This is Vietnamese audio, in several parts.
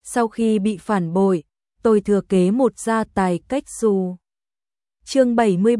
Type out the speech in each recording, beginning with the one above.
Sau khi bị phản bội, tôi thừa kế một gia tài cách xù. Chương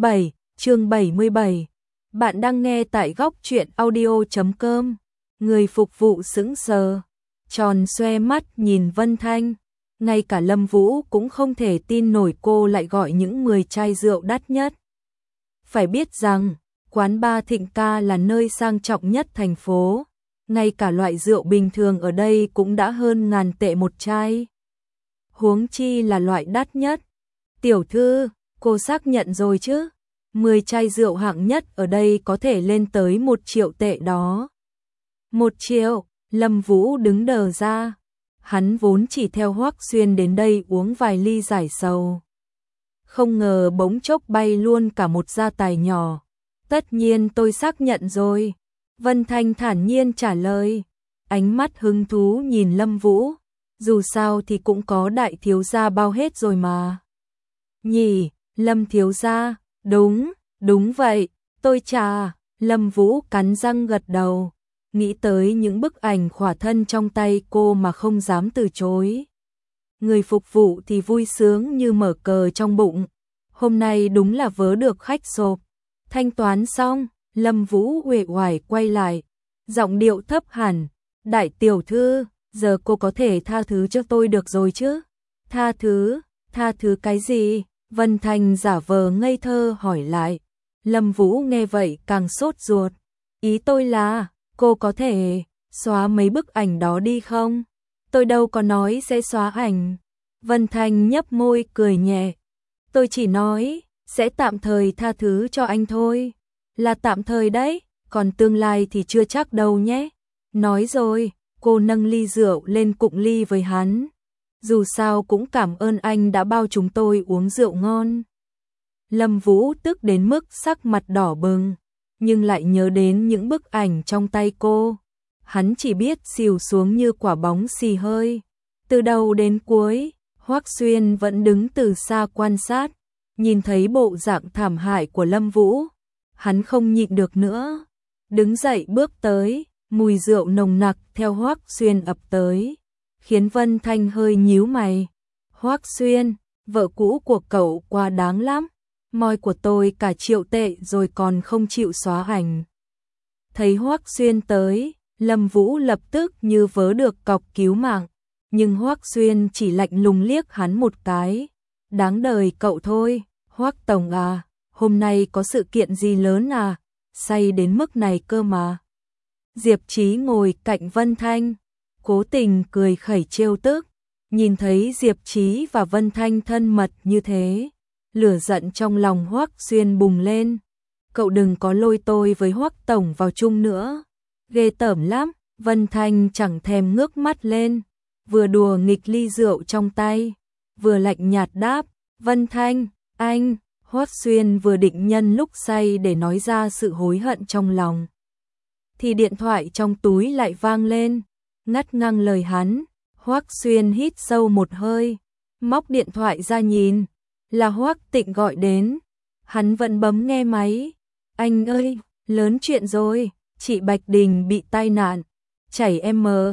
77. Bạn đang nghe tại góc truyện audio.com. Người phục vụ sững sờ, tròn xoe mắt nhìn Vân Thanh. Ngay cả Lâm Vũ cũng không thể tin nổi cô lại gọi những 10 chai rượu đắt nhất. Phải biết rằng, quán bar Thịnh Ca là nơi sang trọng nhất thành phố. Ngay cả loại rượu bình thường ở đây cũng đã hơn 1000 tệ một chai. Huống chi là loại đắt nhất. Tiểu thư, cô xác nhận rồi chứ? 10 chai rượu hạng nhất ở đây có thể lên tới 1 triệu tệ đó. 1 triệu, Lâm Vũ đứng đờ ra. Hắn vốn chỉ theo Hoắc Xuyên đến đây uống vài ly giải sầu. Không ngờ bỗng chốc bay luôn cả một gia tài nhỏ. Tất nhiên tôi xác nhận rồi. Vân Thanh thản nhiên trả lời. Ánh mắt hứng thú nhìn Lâm Vũ. Dù sao thì cũng có đại thiếu gia bao hết rồi mà. Nhỉ, Lâm thiếu gia, đúng vậy, tôi trả. Lâm Vũ cắn răng gật đầu. Nghĩ tới những bức ảnh khỏa thân trong tay cô mà không dám từ chối. Người phục vụ thì vui sướng như mở cờ trong bụng. Hôm nay đúng là vớ được khách sộp. Thanh toán xong, Lâm Vũ uể oải quay lại. Giọng điệu thấp hẳn. Đại tiểu thư, giờ cô có thể tha thứ cho tôi được rồi chứ? Tha thứ cái gì? Vân Thanh giả vờ ngây thơ hỏi lại. Lâm Vũ nghe vậy càng sốt ruột. Ý tôi là, cô có thể xóa mấy bức ảnh đó đi không? Tôi đâu có nói sẽ xóa ảnh. Vân Thanh nhấp môi cười nhẹ. Tôi chỉ nói, sẽ tạm thời tha thứ cho anh thôi. Là tạm thời đấy, còn tương lai thì chưa chắc đâu nhé. Nói rồi, cô nâng ly rượu lên cụng ly với hắn. Dù sao cũng cảm ơn anh đã bao chúng tôi uống rượu ngon. Lâm Vũ tức đến mức sắc mặt đỏ bừng, nhưng lại nhớ đến những bức ảnh trong tay cô. Hắn chỉ biết xìu xuống như quả bóng xì hơi. Từ đầu đến cuối, Hoắc Xuyên vẫn đứng từ xa quan sát, nhìn thấy bộ dạng thảm hại của Lâm Vũ. Hắn không nhịn được nữa, đứng dậy bước tới, mùi rượu nồng nặc theo Hoắc Xuyên ập tới, khiến Vân Thanh hơi nhíu mày. Hoắc Xuyên, vợ cũ của cậu quá đáng lắm, moi của tôi cả 1 triệu tệ rồi còn không chịu xóa ảnh. Thấy Hoắc Xuyên tới, Lâm Vũ lập tức như vớ được cọc cứu mạng, nhưng Hoắc Xuyên chỉ lạnh lùng liếc hắn một cái. Đáng đời cậu thôi, Hoắc tổng à, hôm nay có sự kiện gì lớn à, say đến mức này cơ mà. Diệp Chí ngồi cạnh Vân Thanh, cố tình cười khẩy trêu tức, nhìn thấy Diệp Chí và Vân Thanh thân mật như thế, lửa giận trong lòng Hoắc Xuyên bùng lên. Cậu đừng có lôi tôi với Hoắc tổng vào chung nữa, ghê tởm lắm. Vân Thanh chẳng thèm ngước mắt lên, vừa đùa nghịch ly rượu trong tay, vừa lạnh nhạt đáp, Vân Thanh, anh. Hoắc Xuyên vừa định nhân lúc say để nói ra sự hối hận trong lòng, thì điện thoại trong túi lại vang lên, ngắt ngang lời hắn. Hoắc Xuyên hít sâu một hơi, móc điện thoại ra nhìn, là Hoắc Tịnh gọi đến. Hắn vẫn bấm nghe máy. Anh ơi, lớn chuyện rồi, chị Bạch Đình bị tai nạn, chảy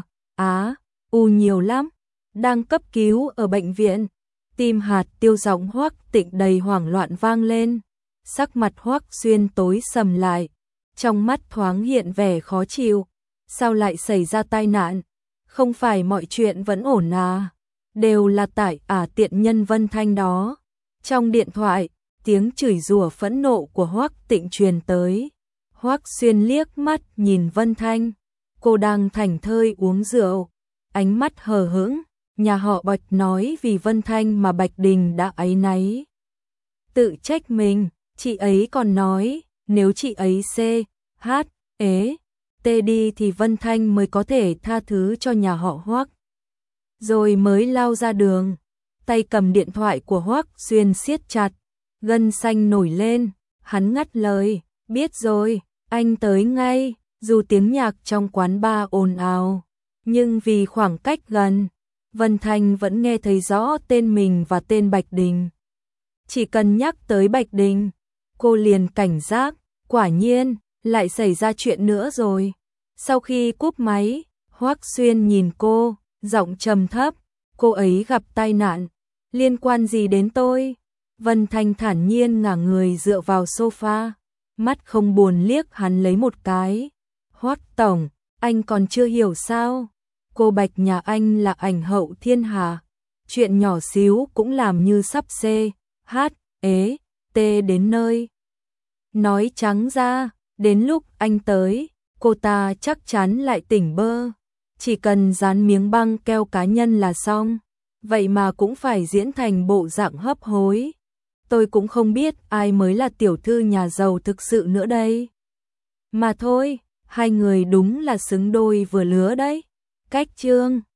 u nhiều lắm, đang cấp cứu ở bệnh viện. Tim hạt tiêu, giọng Hoắc Tịnh đầy hoảng loạn vang lên. Sắc mặt Hoắc Xuyên tối sầm lại, trong mắt thoáng hiện vẻ khó chịu. Sao lại xảy ra tai nạn? Không phải mọi chuyện vẫn ổn à? Đều là tại tiện nhân Vân Thanh đó. Trong điện thoại, tiếng chửi rủa phẫn nộ của Hoắc Tịnh truyền tới. Hoắc Xuyên liếc mắt nhìn Vân Thanh, cô đang thảnh thơi uống rượu, ánh mắt hờ hững. Nhà họ Bạch nói vì Vân Thanh mà Bạch Đình đã áy náy, tự trách mình. Chị ấy còn nói, nếu chị ấy T đi thì Vân Thanh mới có thể tha thứ cho nhà họ Hoắc. Rồi mới lao ra đường, tay cầm điện thoại của Hoắc Xuyên siết chặt, gân xanh nổi lên. Hắn ngắt lời, biết rồi, anh tới ngay. Dù tiếng nhạc trong quán bar ồn ào, nhưng vì khoảng cách gần, Vân Thanh vẫn nghe thấy rõ tên mình và tên Bạch Đình. Chỉ cần nhắc tới Bạch Đình, cô liền cảnh giác. Quả nhiên, lại xảy ra chuyện nữa rồi. Sau khi cúp máy, Hoắc Xuyên nhìn cô, giọng trầm thấp, Cô ấy gặp tai nạn, liên quan gì đến tôi? Vân Thanh thản nhiên ngả người dựa vào sofa, mắt không buồn liếc hắn lấy một cái. Hoắc tổng, anh còn chưa hiểu sao? Cô Bạch nhà anh là ảnh hậu thiên hạ, chuyện nhỏ xíu cũng làm như sắp CHT đến nơi. Nói trắng ra, đến lúc anh tới, cô ta chắc chắn lại tỉnh bơ. Chỉ cần dán miếng băng keo cá nhân là xong. Vậy mà cũng phải diễn thành bộ dạng hấp hối. Tôi cũng không biết ai mới là tiểu thư nhà giàu thực sự nữa đây. Mà thôi, hai người đúng là xứng đôi vừa lứa đấy. Cách chương